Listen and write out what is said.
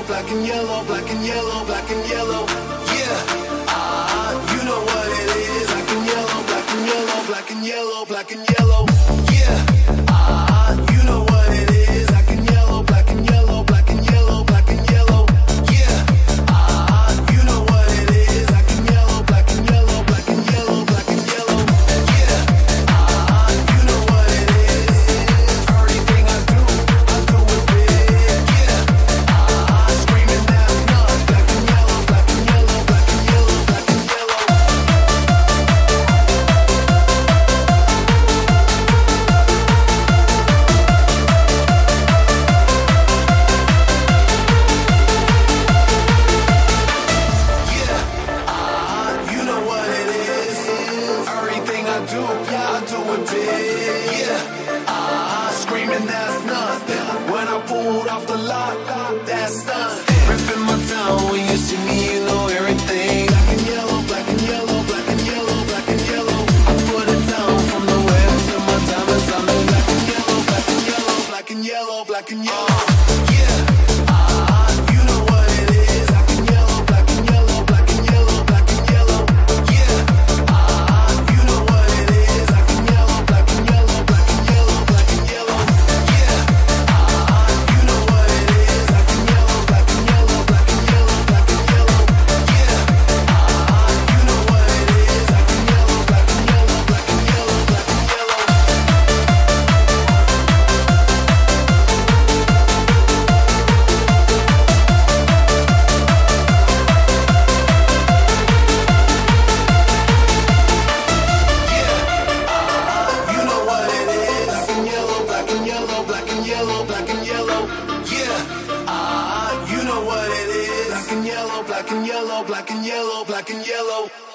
black and yellow, black and yellow, black and yellow. Yeah, you know what it is. Black and yellow, black and yellow, black and yellow, black and yellow. Yeah, you know what it is. Black and yellow, black and yellow, black and yellow, black and yellow. Yeah, you know what it is. Black and yellow, black and yellow, black and yellow, black and yellow. Yeah, you know what it is. Everything I do it big. Yeah, screaming that's not. Black and yellow, black and yellow, black and yellow, black and yellow. You know what it is. Everything I do it big. Yeah, screaming that's nothing. When I pulled off the lot, that's nothing. Ripping my town when you see me, you know everything. Black and yellow, black and yellow, black and yellow, black and yellow. I put it down from the web to my diamonds. I'm in black and yellow, black and yellow, black and yellow, black and yellow. Yeah, you know what it is. Black and yellow, black and yellow, black and yellow, black and yellow. Yeah, you know what it is. Black and yellow, black and yellow, black and yellow, black and yellow. Yeah, you know what it is. Black and yellow, black and yellow, black and yellow, black and yellow. Yeah, you know what it is. Black and yellow, black and yellow, black and yellow, black and yellow. You know what it is. Black and yellow, black and yellow, black and yellow, black and yellow. Yeah, you know what it is. Black and yellow, black and yellow, black and yellow, black and yellow.